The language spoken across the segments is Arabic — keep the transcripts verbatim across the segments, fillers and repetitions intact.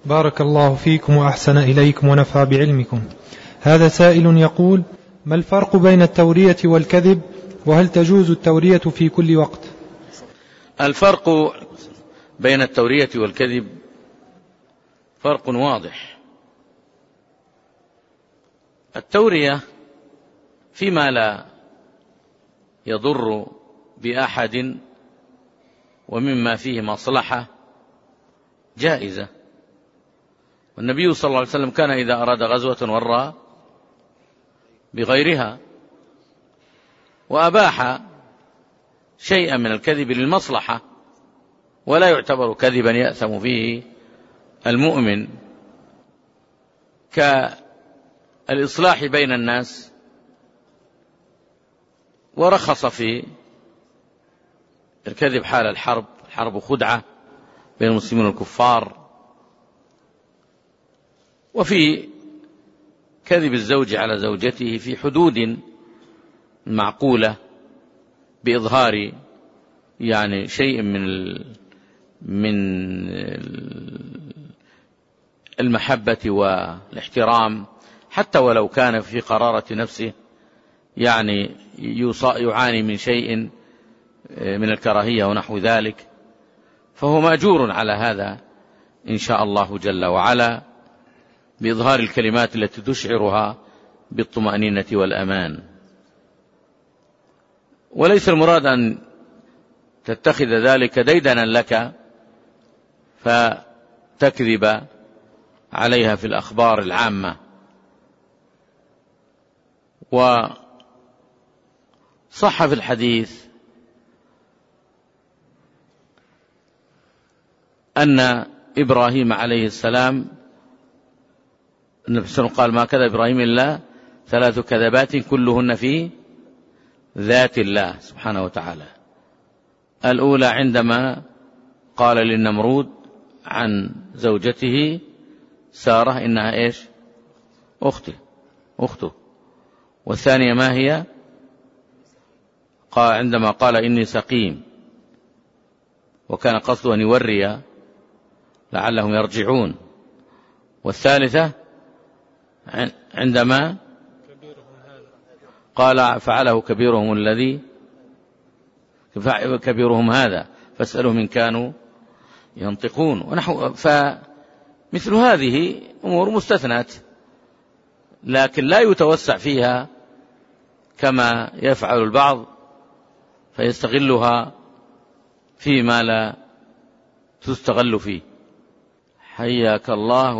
بارك الله فيكم وأحسن إليكم ونفع بعلمكم. هذا سائل يقول: ما الفرق بين التورية والكذب، وهل تجوز التورية في كل وقت؟ الفرق بين التورية والكذب فرق واضح. التورية فيما لا يضر بأحد ومما فيه مصلحة جائزة، والنبي صلى الله عليه وسلم كان إذا أراد غزوة ورى بغيرها، وأباح شيئا من الكذب للمصلحة، ولا يعتبر كذبا يأثم فيه المؤمن، كالإصلاح بين الناس، ورخص في الكذب حال الحرب، الحرب خدعة بين المسلمين والكفار، وفي كذب الزوج على زوجته في حدود معقولة بإظهار يعني شيء من من المحبة والاحترام، حتى ولو كان في قرارة نفسه يعني يعاني من شيء من الكراهية ونحو ذلك، فهو مأجور على هذا إن شاء الله جل وعلا، بإظهار الكلمات التي تشعرها بالطمأنينة والأمان. وليس المراد أن تتخذ ذلك ديدنا لك فتكذب عليها في الأخبار العامة. وصح في الحديث أن إبراهيم عليه السلام، النبي صلى الله عليه وسلم قال: ما كذب إبراهيم إلا ثلاث كذبات كلهن في ذات الله سبحانه وتعالى. الأولى عندما قال للنمرود عن زوجته سارة إنها إيش؟ أخته أخته والثانية ما هي؟ قال عندما قال إني سقيم، وكان قصده أن يوري لعلهم يرجعون. والثالثة عندما قال فعله كبيرهم الذي كبيرهم هذا فاسألهم إن كانوا ينطقون ونحو. فمثل هذه أمور مستثنات، لكن لا يتوسع فيها كما يفعل البعض فيستغلها فيما لا تستغل فيه. حياك الله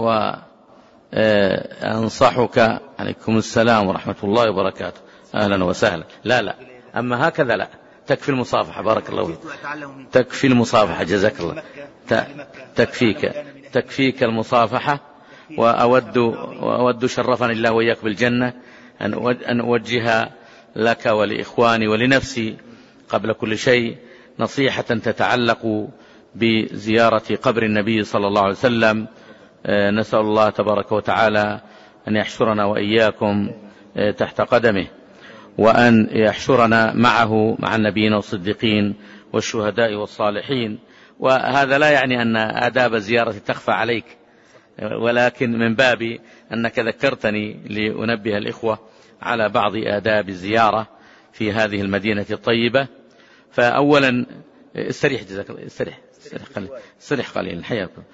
وأنصحك. عليكم السلام ورحمة الله وبركاته. أهلا وسهلا. لا لا أما هكذا لا، تكفي المصافحة. بارك الله فيك. تكفي المصافحة جزاك الله. تكفيك تكفيك المصافحة. وأود وأود شرفني الله وإياك بالجنة أن أوجه لك ولإخواني ولنفسي قبل كل شيء نصيحة تتعلق بزيارة قبر النبي صلى الله عليه وسلم. نسأل الله تبارك وتعالى أن يحشرنا وإياكم تحت قدمه، وأن يحشرنا معه مع النبيين والصديقين والشهداء والصالحين. وهذا لا يعني أن آداب الزيارة تخفى عليك، ولكن من باب أنك ذكرتني لأنبه الإخوة على بعض آداب الزيارة في هذه المدينة الطيبة. فأولا استريح جزاك الله. استريح استريح قليلا حياكم.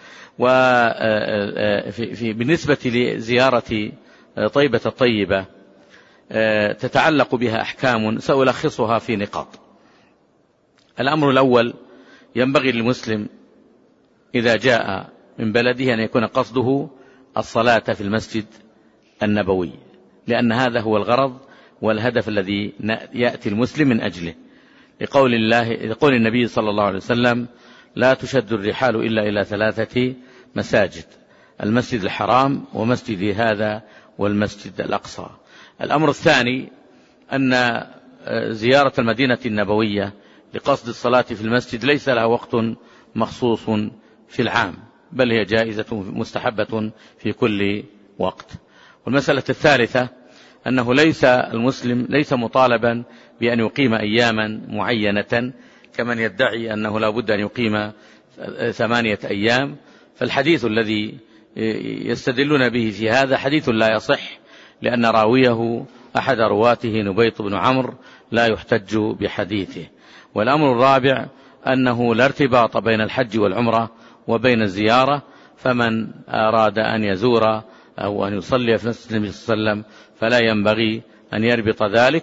وفي بالنسبة لزيارة طيبة الطيبة تتعلق بها أحكام سألخصها في نقاط. الأمر الأول: ينبغي للمسلم إذا جاء من بلده أن يكون قصده الصلاة في المسجد النبوي، لأن هذا هو الغرض والهدف الذي يأتي المسلم من أجله، لقول الله لقول النبي صلى الله عليه وسلم: لا تشد الرحال إلا إلى ثلاثة مساجد: المسجد الحرام ومسجد هذا والمسجد الأقصى. الأمر الثاني أن زيارة المدينة النبوية لقصد الصلاة في المسجد ليس لها وقت مخصوص في العام، بل هي جائزة مستحبة في كل وقت. والمسألة الثالثة أنه ليس المسلم ليس مطالبا بأن يقيم أياما معينة كمن يدعي أنه لا بد أن يقيم ثمانية أيام. فالحديث الذي يستدلون به في هذا حديث لا يصح، لأن راويه أحد رواته نبيط بن عمرو لا يحتج بحديثه. والأمر الرابع أنه لا ارتباط بين الحج والعمرة وبين الزيارة، فمن أراد أن يزور أو أن يصلي في مسجد النبي صلى الله عليه وسلم فلا ينبغي أن يربط ذلك،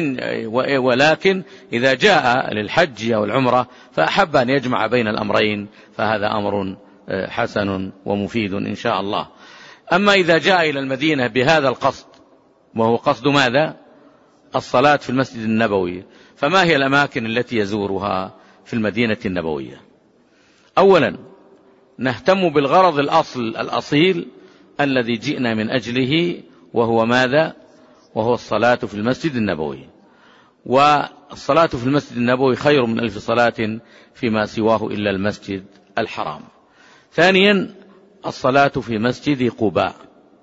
ولكن إذا جاء للحج أو العمرة فأحب أن يجمع بين الأمرين فهذا أمر حسن ومفيد إن شاء الله. أما إذا جاء إلى المدينة بهذا القصد، وهو قصد ماذا؟ الصلاة في المسجد النبوي، فما هي الأماكن التي يزورها في المدينة النبوية؟ أولا نهتم بالغرض الأصل الأصيل الذي جئنا من أجله، وهو ماذا؟ وهو الصلاة في المسجد النبوي، والصلاة في المسجد النبوي خير من ألف صلاة فيما سواه إلا المسجد الحرام. ثانيا الصلاة في مسجد قباء،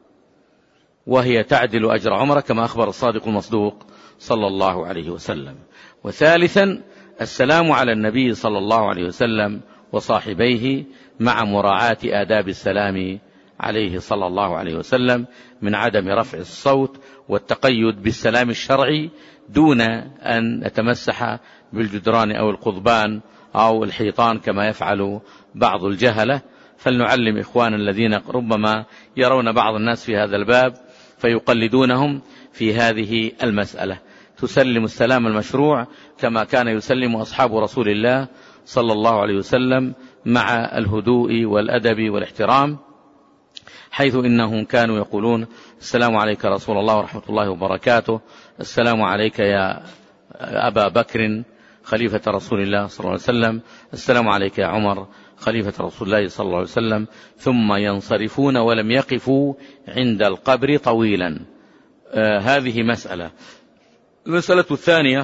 وهي تعدل أجر عمرة كما أخبر الصادق المصدوق صلى الله عليه وسلم. وثالثا السلام على النبي صلى الله عليه وسلم وصاحبيه مع مراعاة آداب السلام عليه صلى الله عليه وسلم من عدم رفع الصوت والتقيد بالسلام الشرعي دون أن نتمسح بالجدران أو القضبان أو الحيطان كما يفعل بعض الجهلة. فلنعلم إخوان الذين ربما يرون بعض الناس في هذا الباب فيقلدونهم في هذه المسألة. تسلم السلام المشروع كما كان يسلم أصحاب رسول الله صلى الله عليه وسلم مع الهدوء والأدب والاحترام، حيث إنهم كانوا يقولون السلام عليك رسول الله ورحمة الله وبركاته، السلام عليك يا أبا بكر خليفة رسول الله صلى الله عليه وسلم، السلام عليك يا عمر خليفة رسول الله صلى الله عليه وسلم، ثم ينصرفون ولم يقفوا عند القبر طويلا. آه هذه مسألة. المسألة الثانية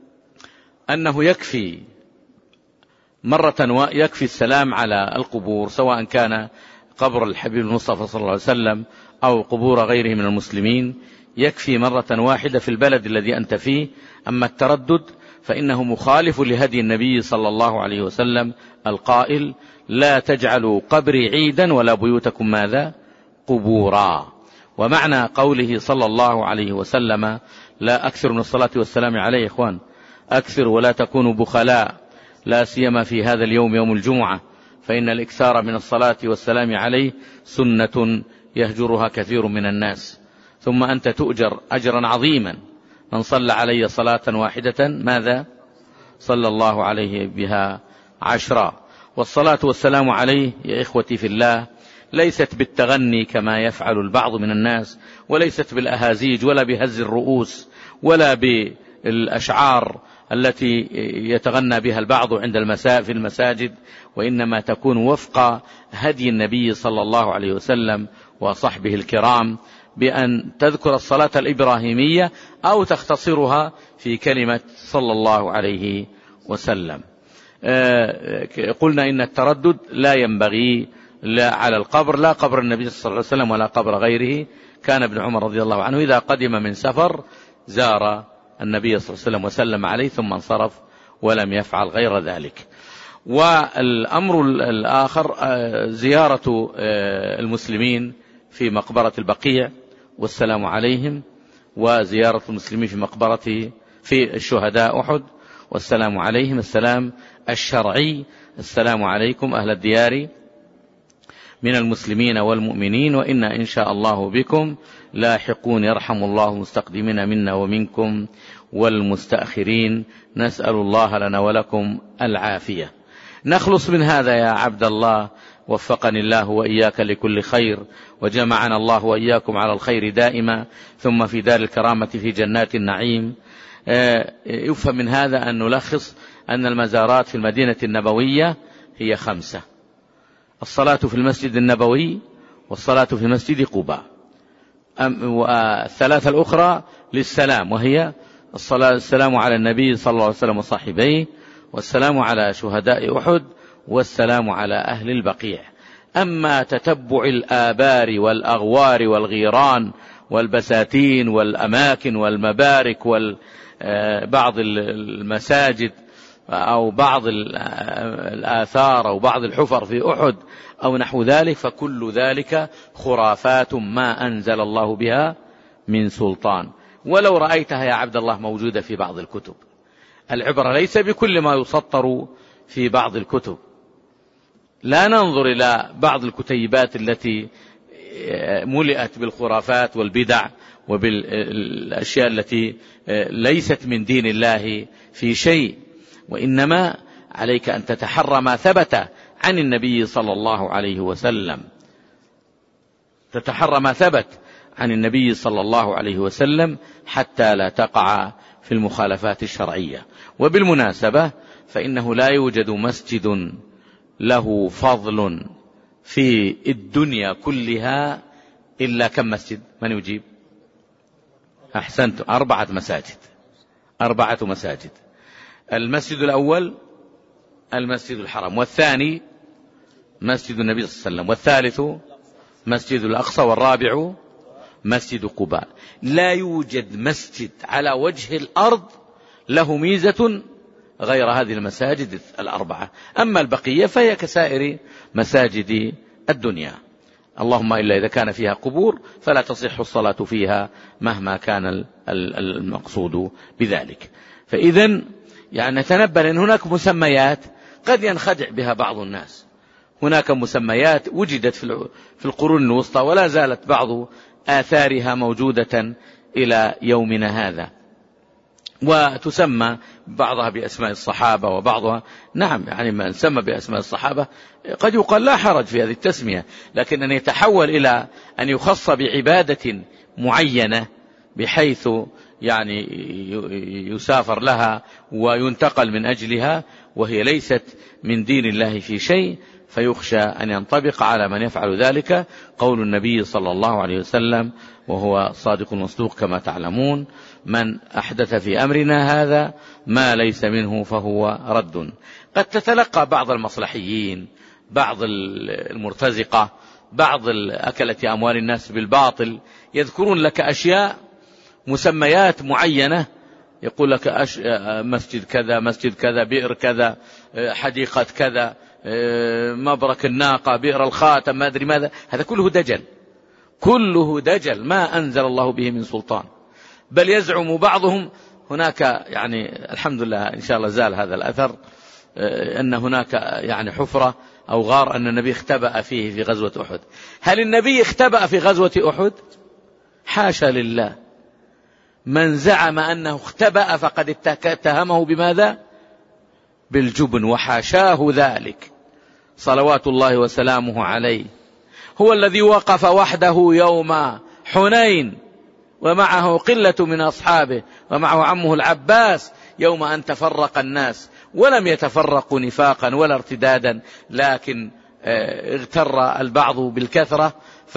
أنه يكفي مرة يكفي السلام على القبور، سواء كان قبر الحبيب المصطفى صلى الله عليه وسلم أو قبور غيره من المسلمين، يكفي مرة واحدة في البلد الذي أنت فيه. أما التردد فإنه مخالف لهدي النبي صلى الله عليه وسلم القائل لا تجعلوا قبري عيدا ولا بيوتكم ماذا؟ قبورا. ومعنى قوله صلى الله عليه وسلم لا أكثر من الصلاة والسلام عليه إخوان، أكثر ولا تكونوا بخلاء، لا سيما في هذا اليوم يوم الجمعة، فإن الإكثار من الصلاة والسلام عليه سنة يهجرها كثير من الناس. ثم أنت تؤجر أجرا عظيما، من صلى علي صلاة واحدة ماذا؟ صلى الله عليه بها عشرا. والصلاة والسلام عليه يا إخوتي في الله ليست بالتغني كما يفعل البعض من الناس، وليست بالأهازيج ولا بهز الرؤوس ولا بالأشعار التي يتغنى بها البعض عند المساء في المساجد، وإنما تكون وفق هدي النبي صلى الله عليه وسلم وصحبه الكرام، بأن تذكر الصلاة الإبراهيمية أو تختصرها في كلمة صلى الله عليه وسلم. قلنا إن التردد لا ينبغي لا على القبر، لا قبر النبي صلى الله عليه وسلم ولا قبر غيره. كان ابن عمر رضي الله عنه إذا قدم من سفر زار النبي صلى الله عليه وسلم وسلم عليه ثم انصرف ولم يفعل غير ذلك. والأمر الآخر زيارة المسلمين في مقبرة البقيع والسلام عليهم، وزيارة المسلمين في مقبرة في الشهداء أحد والسلام عليهم، السلام الشرعي، السلام عليكم أهل الديار من المسلمين والمؤمنين وإنا إن شاء الله بكم لاحقون، يرحم الله المستقدمين منا ومنكم والمستأخرين، نسأل الله لنا ولكم العافية. نخلص من هذا يا عبد الله، وفقني الله وإياك لكل خير، وجمعنا الله وإياكم على الخير دائما، ثم في دار الكرامة في جنات النعيم. يفهم من هذا أن نلخص أن المزارات في المدينة النبوية هي خمسة: الصلاة في المسجد النبوي، والصلاة في مسجد قباء، والثلاثة الأخرى للسلام، وهي الصلاة السلام على النبي صلى الله عليه وسلم وصاحبيه، والسلام على شهداء أحد، والسلام على أهل البقيع. أما تتبع الآبار والأغوار والغيران والبساتين والأماكن والمبارك وبعض المساجد أو بعض الآثار أو بعض الحفر في أحد أو نحو ذلك، فكل ذلك خرافات ما أنزل الله بها من سلطان. ولو رأيتها يا عبد الله موجودة في بعض الكتب. العبرة ليس بكل ما يسطر في بعض الكتب. لا ننظر إلى بعض الكتيبات التي ملئت بالخرافات والبدع وبالأشياء التي ليست من دين الله في شيء، وإنما عليك أن تتحرى ما ثبت عن النبي صلى الله عليه وسلم، تتحرى ما ثبت عن النبي صلى الله عليه وسلم حتى لا تقع في المخالفات الشرعية. وبالمناسبة فإنه لا يوجد مسجد له فضل في الدنيا كلها إلا كم مسجد؟ من يجيب؟ أحسنت، أربعة مساجد. أربعة مساجد. المسجد الأول المسجد الحرام، والثاني مسجد النبي صلى الله عليه وسلم، والثالث مسجد الأقصى، والرابع مسجد قباء. لا يوجد مسجد على وجه الأرض له ميزة غير هذه المساجد الأربعة. أما البقية فهي كسائر مساجد الدنيا، اللهم إلا إذا كان فيها قبور فلا تصح الصلاة فيها مهما كان المقصود بذلك. فإذن يعني نتنبه أن هناك مسميات قد ينخدع بها بعض الناس. هناك مسميات وجدت في القرون الوسطى ولا زالت بعض آثارها موجودة إلى يومنا هذا، وتسمى بعضها بأسماء الصحابة وبعضها نعم يعني ما نسمى بأسماء الصحابة قد يقال لا حرج في هذه التسمية، لكن أن يتحول إلى أن يخص بعبادة معينة بحيث يعني يسافر لها وينتقل من أجلها وهي ليست من دين الله في شيء، فيخشى أن ينطبق على من يفعل ذلك قول النبي صلى الله عليه وسلم وهو صادق المصدوق كما تعلمون: من أحدث في أمرنا هذا ما ليس منه فهو رد. قد تتلقى بعض المصلحيين، بعض المرتزقة، بعض أكلة أموال الناس بالباطل يذكرون لك أشياء مسميات معينة، يقول لك أش... مسجد كذا، مسجد كذا، بئر كذا، حديقة كذا، مبرك الناقة، بئر الخاتم، ما أدري ماذا. هذا كله دجل، كله دجل ما أنزل الله به من سلطان. بل يزعم بعضهم هناك يعني الحمد لله إن شاء الله زال هذا الأثر أن هناك يعني حفرة أو غار أن النبي اختبأ فيه في غزوة أحد. هل النبي اختبأ في غزوة أحد؟ حاشا لله. من زعم أنه اختبأ فقد اتهمه بماذا؟ بالجبن، وحاشاه ذلك صلوات الله وسلامه عليه. هو الذي وقف وحده يوم حنين ومعه قلة من أصحابه ومعه عمه العباس يوم أن تفرق الناس، ولم يتفرقوا نفاقا ولا ارتدادا، لكن اغتر البعض بالكثرة،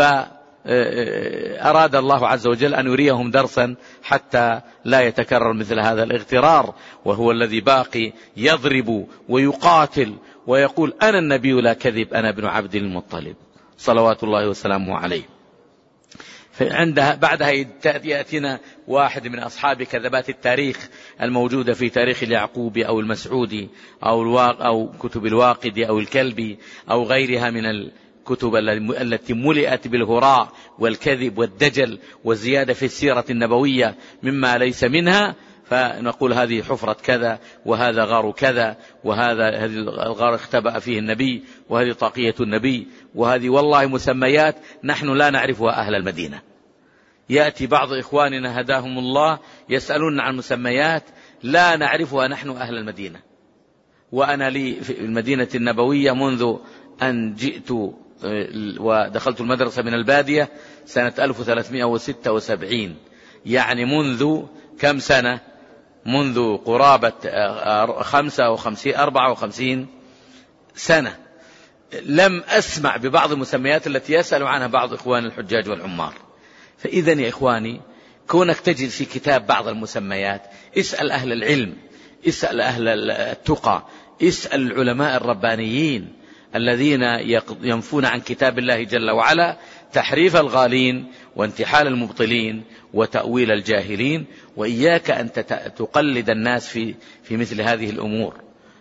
فأراد الله عز وجل أن يريهم درسا حتى لا يتكرر مثل هذا الاغترار. وهو الذي باقي يضرب ويقاتل ويقول: أنا النبي لا كذب، أنا ابن عبد المطلب صلوات الله وسلامه عليه. فعندها بعدها يأتينا واحد من أصحاب كذبات التاريخ الموجودة في تاريخ اليعقوبي أو المسعودي أو, الواق أو كتب الواقدي أو الكلبي أو غيرها من الكتب التي ملئت بالهراء والكذب والدجل والزيادة في السيرة النبوية مما ليس منها، فنقول هذه حفرة كذا، وهذا غار كذا، وهذا هذه الغار اختبأ فيه النبي، وهذه طاقية النبي، وهذه والله مسميات نحن لا نعرفها أهل المدينة. يأتي بعض إخواننا هداهم الله يسألون عن مسميات لا نعرفها نحن أهل المدينة. وأنا لي في المدينة النبوية منذ أن جئت ودخلت المدرسة من البادية سنة ألف وثلاثمائة وستة وسبعين، يعني منذ كم سنة؟ منذ قرابة خمسة وخمسين أربعة وخمسين سنة لم أسمع ببعض المسميات التي يسأل عنها بعض إخوان الحجاج والعمار. فإذن يا إخواني كونك تجد في كتاب بعض المسميات، اسأل أهل العلم، اسأل أهل التقى، اسأل العلماء الربانيين الذين ينفون عن كتاب الله جل وعلا تحريف الغالين وانتحال المبطلين وتأويل الجاهلين. وإياك أن تقلد الناس في في مثل هذه الأمور.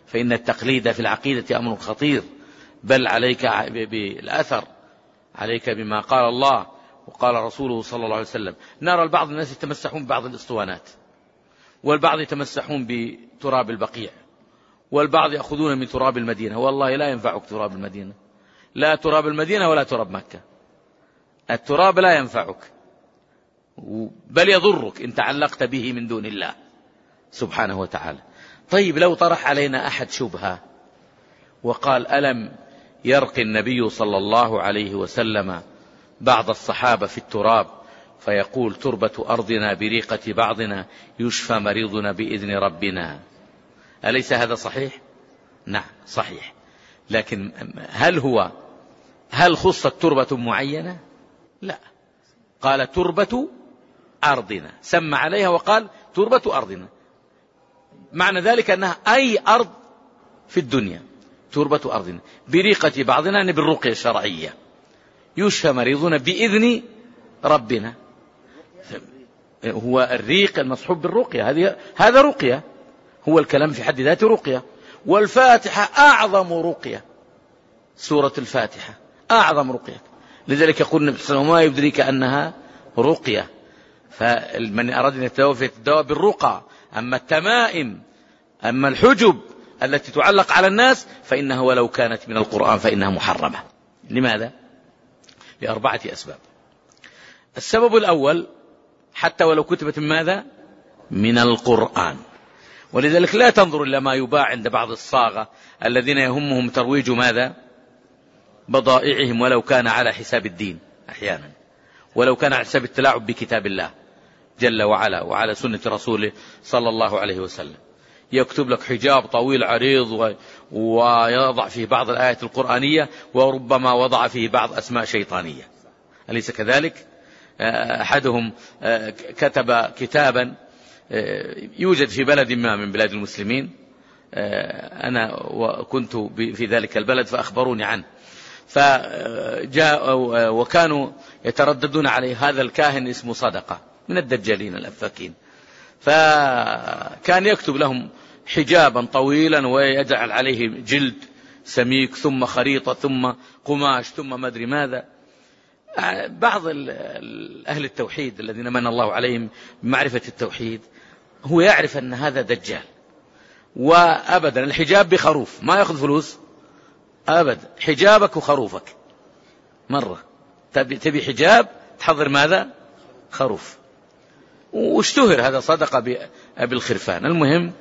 فإن التقليد في العقيدة أمر خطير، بل عليك بالأثر، عليك بما قال الله وقال رسوله صلى الله عليه وسلم. نرى البعض الناس يتمسحون ببعض الأسطوانات، والبعض يتمسحون بتراب البقيع، والبعض يأخذون من تراب المدينة. والله لا ينفعك تراب المدينة، لا تراب المدينة ولا تراب مكة. التراب لا ينفعك، بل يضرك إن تعلقت به من دون الله سبحانه وتعالى. طيب لو طرح علينا أحد شبهة وقال: ألم يرقي النبي صلى الله عليه وسلم بعض الصحابة في التراب فيقول: تربة أرضنا بريقة بعضنا يشفى مريضنا بإذن ربنا؟ أليس هذا صحيح؟ نعم صحيح. لكن هل هو هل خصت تربة معينة؟ لا، قال تربة أرضنا، سمى عليها وقال تربة أرضنا. معنى ذلك أنها أي أرض في الدنيا، تربة أرضنا بريقة بعضنا، يعني بالرقية الشرعية، يشفى مريضنا بإذن ربنا. هو الريق المصحوب بالرقية، هذه هذا رقية، هو الكلام في حد ذاته رقية. والفاتحة أعظم رقية، سورة الفاتحة أعظم رقية، لذلك يقول النبي صلى الله عليه وسلم: ما يدريك أنها رقية. فمن أراد أن يتداوى فيتداوى بالرقى. أما التمائم، أما الحجب التي تعلق على الناس، فإنها ولو كانت من القرآن فإنها محرمة. لماذا؟ لأربعة أسباب. السبب الأول: حتى ولو كتبت ماذا؟ من القرآن. ولذلك لا تنظر إلى ما يباع عند بعض الصاغة الذين يهمهم ترويج ماذا؟ بضائعهم، ولو كان على حساب الدين أحيانا، ولو كان على حساب التلاعب بكتاب الله جل وعلا وعلى سنة رسوله صلى الله عليه وسلم. يكتب لك حجاب طويل عريض ويضع فيه بعض الآيات القرآنية، وربما وضع فيه بعض أسماء شيطانية. أليس كذلك؟ أحدهم كتب كتابا يوجد في بلد ما من بلاد المسلمين، أنا كنت في ذلك البلد فأخبروني عنه، فجاء وكانوا يترددون عليه. هذا الكاهن اسمه صدقة، من الدجالين الأفاكين، فكان يكتب لهم حجابا طويلا ويجعل عليه جلد سميك، ثم خريطة، ثم قماش، ثم ما أدري ماذا. بعض أهل التوحيد الذين من الله عليهم بمعرفة التوحيد هو يعرف أن هذا دجال. وأبدا الحجاب بخروف، ما يأخذ فلوس أبدا، حجابك وخروفك مرة. تبي حجاب تحضر ماذا؟ خروف. واشتهر هذا صدقة بأبي الخرفان. المهم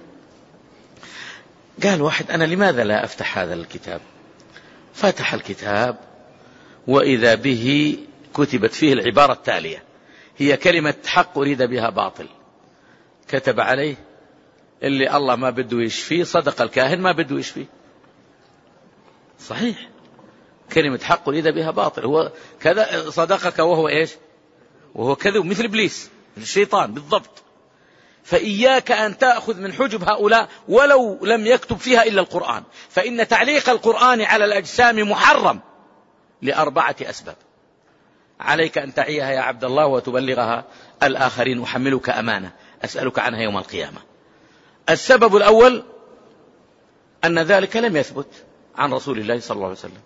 قال واحد: أنا لماذا لا أفتح هذا الكتاب؟ فتح الكتاب وإذا به كتبت فيه العبارة التالية، هي كلمة حق أريد بها باطل. كتب عليه: اللي الله ما بده يشفيه صدق الكاهن ما بده يشفيه. صحيح، كلمة حق أريد بها باطل، هو كذا صدقك وهو إيش؟ وهو كذب، مثل إبليس الشيطان بالضبط. فإياك أن تأخذ من حجب هؤلاء ولو لم يكتب فيها إلا القرآن، فإن تعليق القرآن على الأجسام محرم لأربعة أسباب. عليك أن تعيها يا عبد الله وتبلغها الآخرين، أحملك أمانة أسألك عنها يوم القيامة. السبب الأول أن ذلك لم يثبت عن رسول الله صلى الله عليه وسلم.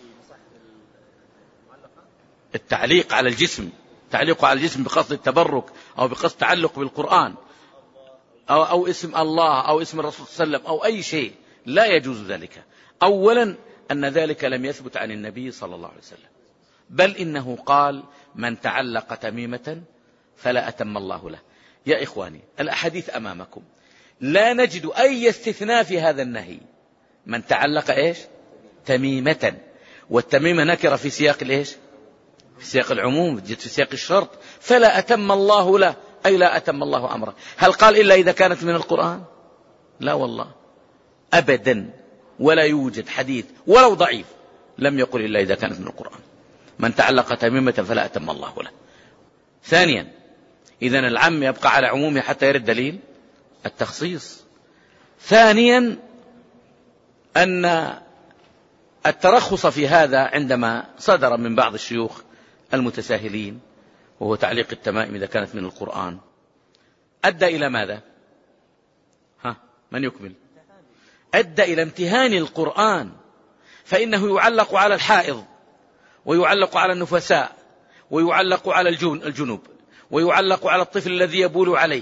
التعليق على الجسم، تعليق على الجسم بقصد التبرك أو بقصد تعلق بالقرآن أو, أو اسم الله أو اسم الرسول صلى الله عليه وسلم أو أي شيء، لا يجوز ذلك. أولا أن ذلك لم يثبت عن النبي صلى الله عليه وسلم، بل إنه قال: من تعلق تميمة فلا أتم الله له. يا إخواني الأحاديث أمامكم، لا نجد أي استثناء في هذا النهي. من تعلق إيش؟ تميمة، والتميمة نكرة في سياق الإيش؟ في سياق العموم، جت في سياق الشرط. فلا أتم الله له، أي لا أتم الله أمره. هل قال إلا إذا كانت من القرآن؟ لا والله أبدا، ولا يوجد حديث ولو ضعيف لم يقل إلا إذا كانت من القرآن. من تعلق تميمة فلا أتم الله له. ثانيا، إذن العم يبقى على عمومه حتى يرد دليل التخصيص. ثانيا، أن الترخص في هذا عندما صدر من بعض الشيوخ المتساهلين، وهو تعليق التمائم إذا كانت من القرآن، أدى إلى ماذا؟ ها من يكمل؟ أدى إلى امتهان القرآن، فإنه يعلق على الحائض، ويعلق على النفساء، ويعلق على الجنوب، ويعلق على الطفل الذي يبول عليه،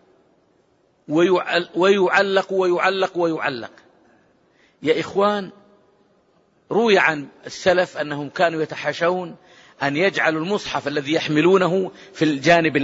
ويعلق ويعلق ويعلق. يا إخوان، روي عن السلف أنهم كانوا يتحاشون أن يجعلوا المصحف الذي يحملونه في الجانب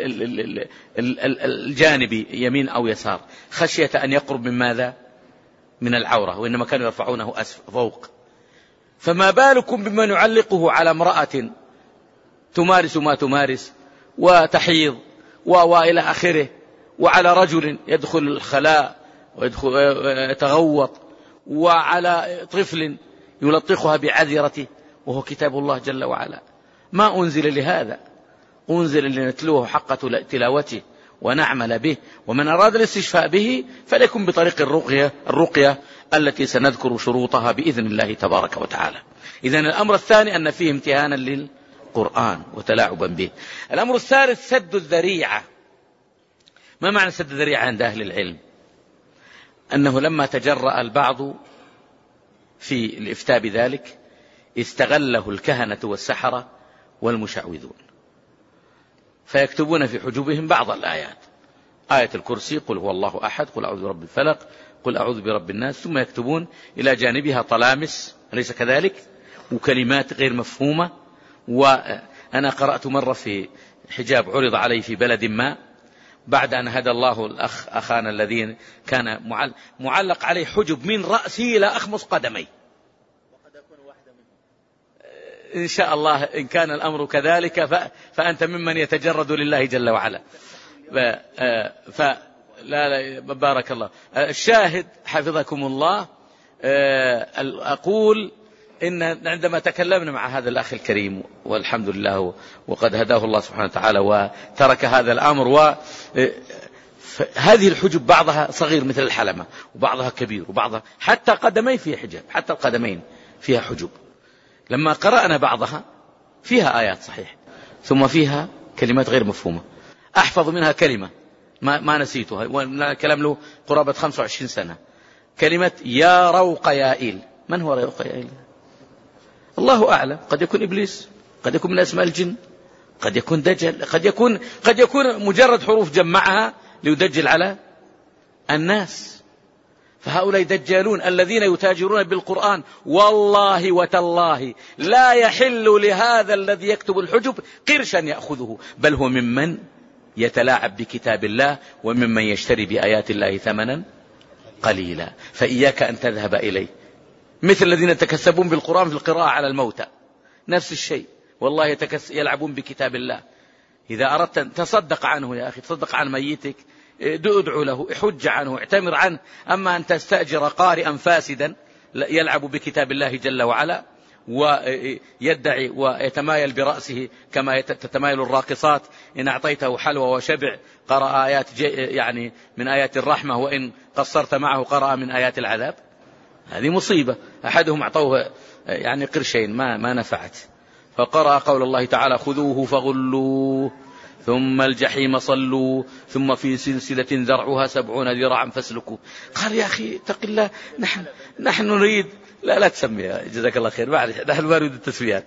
الجانبي يمين أو يسار، خشية أن يقرب من ماذا؟ من العورة، وإنما كانوا يرفعونه أسفل فوق. فما بالكم بمن يعلقه على امرأة تمارس ما تمارس وتحيض وإلى آخره، وعلى رجل يدخل الخلاء ويدخل يتغوط، وعلى طفل يلطخها بعذرته، وهو كتاب الله جل وعلا. ما أنزل لهذا، أنزل لنتلوه حق تلاوته ونعمل به، ومن أراد الاستشفاء به فليكن بطريق الرقية, الرقية التي سنذكر شروطها بإذن الله تبارك وتعالى. إذن الأمر الثاني أن فيه امتهانا للقرآن وتلاعبا به. الأمر الثالث سد الذريعة. ما معنى سد الذريعة عند أهل العلم؟ أنه لما تجرأ البعض في الإفتاء بذلك استغله الكهنة والسحرة والمشعوذون، فيكتبون في حجوبهم بعض الآيات، آية الكرسي، قل هو الله أحد، قل أعوذ برب الفلق، قل أعوذ برب الناس، ثم يكتبون إلى جانبها طلامس، أليس كذلك؟ وكلمات غير مفهومة. وأنا قرأت مرة في حجاب عرض علي في بلد ما، بعد أن هدى الله الأخ أخانا الذين كان معلق عليه حجب من رأسه إلى أخمص قدمي، إن شاء الله إن كان الأمر كذلك فأنت ممن يتجرد لله جل وعلا. فلا لا بارك الله. الشاهد حفظكم الله، أقول إن عندما تكلمنا مع هذا الأخ الكريم والحمد لله وقد هداه الله سبحانه وتعالى وترك هذا الأمر، وهذه الحجب بعضها صغير مثل الحلمة، وبعضها كبير، وبعضها حتى قدمين فيها حجاب، حتى القدمين فيها حجب. لما قرأنا بعضها فيها آيات صحيح، ثم فيها كلمات غير مفهومة، أحفظ منها كلمة ما, ما نسيتها، والكلام له قرابة خمسة وعشرين سنة، كلمة يا روق يا إيل. من هو روق يا إيل؟ الله أعلم، قد يكون إبليس، قد يكون من أسماء الجن، قد يكون دجل، قد يكون, قد يكون مجرد حروف جمعها ليدجل على الناس. فهؤلاء دجالون الذين يتاجرون بالقرآن، والله وتالله لا يحل لهذا الذي يكتب الحجب قرشا يأخذه، بل هو ممن يتلاعب بكتاب الله، وممن يشتري بآيات الله ثمنا قليلا. فإياك أن تذهب إليه، مثل الذين يتكسبون بالقرآن في القراءة على الموتى، نفس الشيء، والله يتكس يلعبون بكتاب الله. إذا أردت أن تصدق عنه يا أخي، تصدق عن ميتك، ادعو له، احج عنه، اعتمر عنه. أما أن تستأجر قارئا فاسدا يلعب بكتاب الله جل وعلا ويدعي ويتمايل برأسه كما تتمايل الراقصات، إن أعطيته حلوى وشبع قرأ آيات يعني من آيات الرحمة، وإن قصرت معه قرأ من آيات العذاب. هذه مصيبة. أحدهم أعطوه يعني قرشين ما, ما نفعت، فقرأ قول الله تعالى خذوه فغلوه ثم الجحيم صلوا ثم في سلسلة ذرعها سبعون ذراعا فاسلكوا. قال يا أخي اتق الله، نحن, نحن نريد، لا لا تسميها جزاك الله خير، نحن ما نريد التسميات.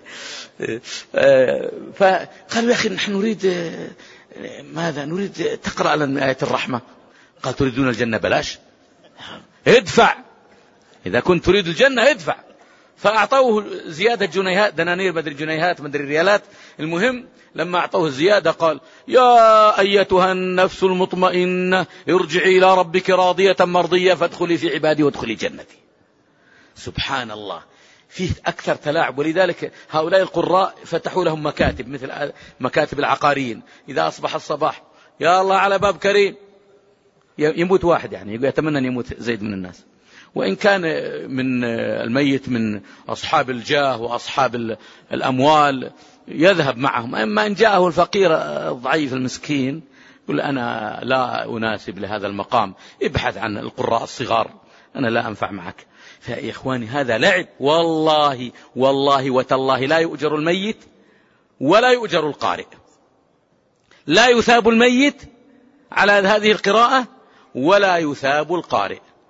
فقالوا يا أخي نحن نريد ماذا؟ نريد تقرأ لنا آية الرحمة. قال تريدون الجنة بلاش؟ ادفع، إذا كنت تريد الجنة ادفع. فأعطوه زيادة جنيهات، دنانير مدري جنيهات مدري ريالات. المهم لما أعطوه الزيادة قال يا أيتها النفس المطمئنة ارجعي إلى ربك راضية مرضية فادخلي في عبادي وادخلي جنتي. سبحان الله، فيه أكثر تلاعب. ولذلك هؤلاء القراء فتحوا لهم مكاتب مثل مكاتب العقاريين، إذا أصبح الصباح يا الله على باب كريم، يموت واحد يعني يقول يتمنى أن يموت زيد من الناس، وإن كان من الميت من أصحاب الجاه وأصحاب الأموال يذهب معهم. أما إن جاءه الفقير الضعيف المسكين يقول أنا لا أناسب لهذا المقام، ابحث عن القراء الصغار، أنا لا أنفع معك. فيا إخواني هذا لعب، والله والله وتالله لا يؤجر الميت ولا يؤجر القارئ، لا يثاب الميت على هذه القراءة ولا يثاب القارئ.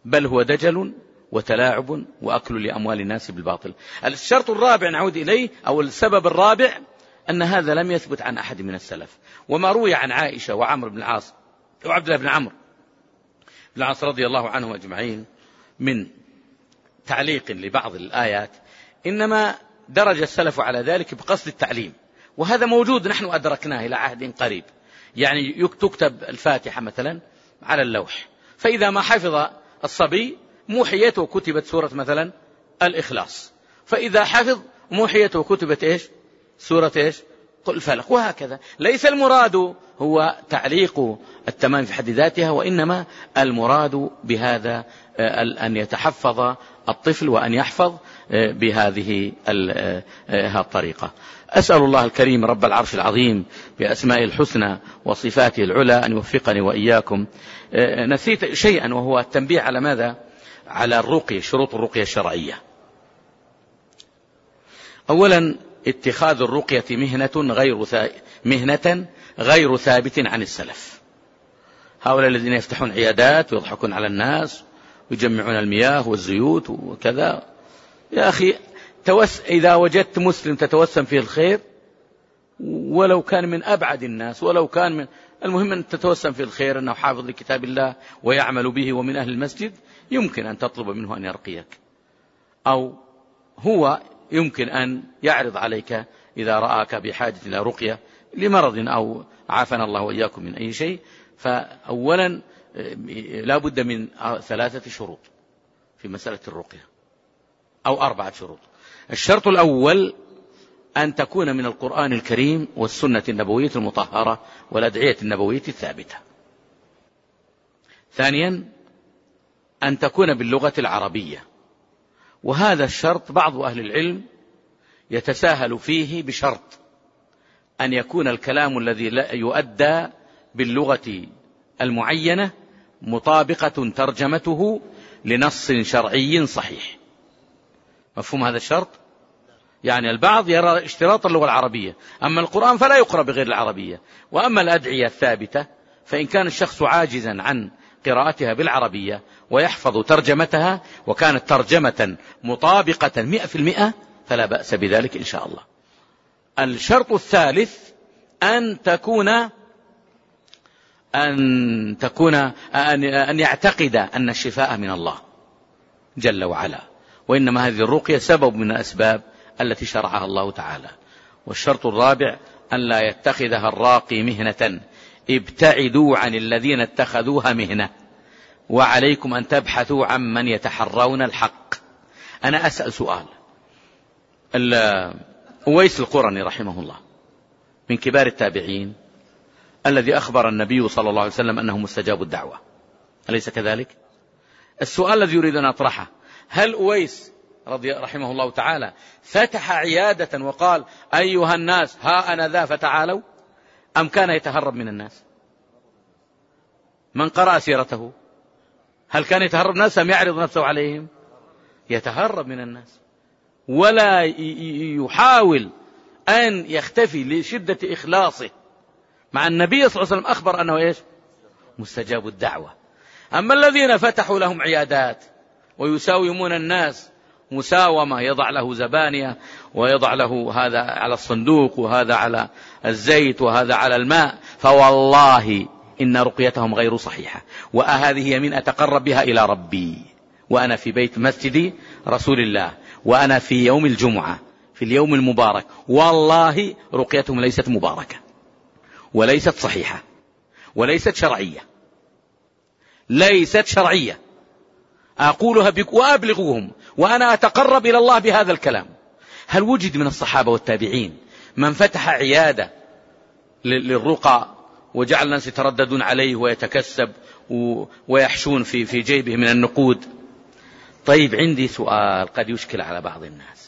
بل هو دجل وتلاعب وأكل لأموال الناس بالباطل. الشرط الرابع نعود إليه، أو السبب الرابع، أن هذا لم يثبت عن أحد من السلف. وما روي عن عائشة وعمرو بن العاص وعبد الله بن عمرو بن العاص رضي الله عنهم أجمعين من تعليق لبعض الآيات إنما درج السلف على ذلك بقصد التعليم، وهذا موجود نحن أدركناه إلى عهد قريب. يعني تكتب الفاتحة مثلا على اللوح، فإذا ما حفظ الصبي موحيته وكتبت سورة مثلا الإخلاص، فإذا حفظ موحيته وكتبت إيش؟ سورة إيش؟ قل الفلق، وهكذا. ليس المراد هو تعليق التمام في حد ذاتها، وإنما المراد بهذا أن يتحفظ الطفل وأن يحفظ بهذه الطريقة. أسأل الله الكريم رب العرش العظيم بأسمائه الحسنى وصفاته العلى أن يوفقني وإياكم. نسيت شيئا، وهو التنبيه على ماذا؟ على الرقية، شروط الرقية الشرعية. أولا، اتخاذ الرقية مهنة غير مهنة غير ثابت عن السلف. هؤلاء الذين يفتحون عيادات ويضحكون على الناس ويجمعون المياه والزيوت وكذا، يا أخي توس إذا وجدت مسلم تتوسم فيه الخير، ولو كان من أبعد الناس، ولو كان من المهم أن تتوسم فيه الخير، أنه حافظ لكتاب الله ويعمل به ومن أهل المسجد، يمكن أن تطلب منه أن يرقيك، أو هو يمكن أن يعرض عليك إذا رآك بحاجة إلى رقية لمرض أو عافنا الله وإياكم من أي شيء. فأولا لا بد من ثلاثة شروط في مسألة الرقية، أو أربعة شروط. الشرط الأول أن تكون من القرآن الكريم والسنة النبوية المطهرة والأدعية النبوية الثابتة. ثانيا، أن تكون باللغة العربية، وهذا الشرط بعض أهل العلم يتساهل فيه بشرط أن يكون الكلام الذي لا يؤدى باللغة المعينة مطابقة ترجمته لنص شرعي صحيح. مفهوم هذا الشرط؟ يعني البعض يرى اشتراط اللغة العربية، أما القرآن فلا يقرأ بغير العربية. وأما الأدعية الثابتة فإن كان الشخص عاجزا عن قراءتها بالعربية ويحفظ ترجمتها، وكانت ترجمة مطابقة مئة في المئة، فلا بأس بذلك إن شاء الله. الشرط الثالث أن تكون أن تكون أن يعتقد أن الشفاء من الله جل وعلا، وإنما هذه الرقية سبب من الأسباب التي شرعها الله تعالى. والشرط الرابع أن لا يتخذها الراقي مهنة، ابتعدوا عن الذين اتخذوها مهنة، وعليكم أن تبحثوا عن من يتحرون الحق. أنا أسأل سؤال. أويس القرني رحمه الله من كبار التابعين، الذي أخبر النبي صلى الله عليه وسلم أنه مستجاب الدعوة، أليس كذلك؟ السؤال الذي يريد أن أطرحه: هل أويس رضي رحمه الله تعالى فتح عيادة وقال أيها الناس ها أنا ذا فتعالوا، أم كان يتهرب من الناس؟ من قرأ سيرته هل كان يتهرب الناس أم يعرض نفسه عليهم؟ يتهرب من الناس، ولا يحاول أن يختفي لشدة إخلاصه مع النبي صلى الله عليه وسلم أخبر أنه إيش؟ مستجاب الدعوة. أما الذين فتحوا لهم عيادات ويساومون الناس مساومة، يضع له زبانية ويضع له هذا على الصندوق وهذا على الزيت وهذا على الماء، فوالله إن رقيتهم غير صحيحة، وهذه يمين أتقرب بها إلى ربي وأنا في بيت مسجد رسول الله، وأنا في يوم الجمعة في اليوم المبارك، والله رقيتهم ليست مباركة وليست صحيحة وليست شرعية، ليست شرعية. أقولها بك وأبلغوهم، وأنا أتقرب إلى الله بهذا الكلام. هل وجد من الصحابة والتابعين من فتح عيادة للرقى وجعل الناس يترددون عليه ويتكسب ويحشون في في جيبه من النقود؟ طيب عندي سؤال قد يشكل على بعض الناس.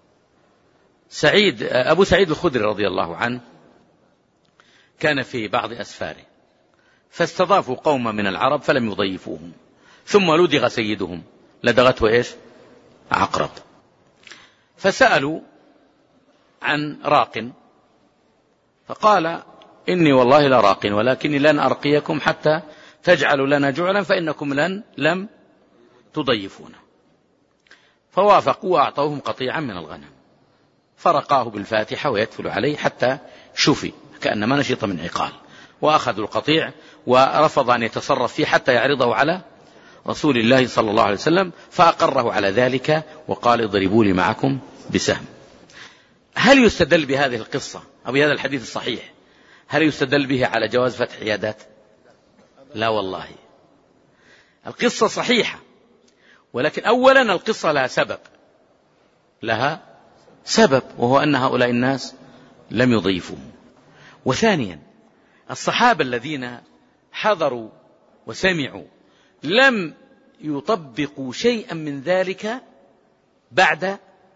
سعيد أبو سعيد الخدري رضي الله عنه كان في بعض أسفاره فاستضافوا قوما من العرب فلم يضيفوهم، ثم لدغ سيدهم، لدغته إيش؟ عقرب. فسألوا عن راق، فقال إني والله لا راق، ولكني لن أرقيكم حتى تجعلوا لنا جعلا، فإنكم لن لم تضيفونه. فوافقوا وأعطوهم قطيعا من الغنم، فرقاه بالفاتحة ويكفل عليه حتى شفي كأنما نشط من عقال، وأخذوا القطيع ورفض أن يتصرف فيه حتى يعرضه على رسول الله صلى الله عليه وسلم، فأقره على ذلك وقال اضربوا لي معكم بسهم. هل يستدل بهذه القصة أو بهذا الحديث الصحيح، هل يستدل به على جواز فتح عيادات؟ لا والله، القصة صحيحة، ولكن أولا القصة لها سبب، لها سبب وهو أن هؤلاء الناس لم يضيفوا. وثانيا الصحابة الذين حضروا وسمعوا لم يطبقوا شيئا من ذلك بعد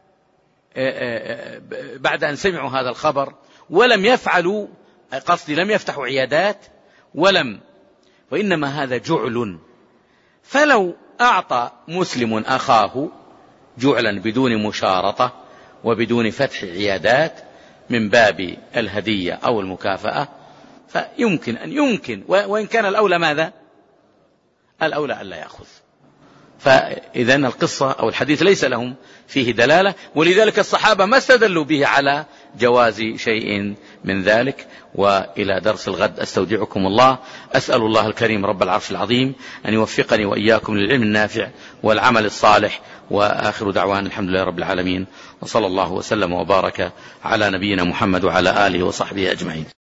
بعد أن سمعوا هذا الخبر، ولم يفعلوا، قصدي لم يفتحوا عيادات ولم، وإنما هذا جعل. فلو أعطى مسلم أخاه جعلا بدون مشارطة وبدون فتح عيادات من باب الهدية أو المكافأة فيمكن أن يمكن، وإن كان الأولى ماذا؟ الأولى ألا يأخذ. فإذا القصة أو الحديث ليس لهم فيه دلالة، ولذلك الصحابة ما استدلوا به على جواز شيء من ذلك. وإلى درس الغد أستودعكم الله، أسأل الله الكريم رب العرش العظيم أن يوفقني وإياكم للعلم النافع والعمل الصالح. وآخر دعوان الحمد لله رب العالمين، وصلى الله وسلم وبارك على نبينا محمد وعلى آله وصحبه أجمعين.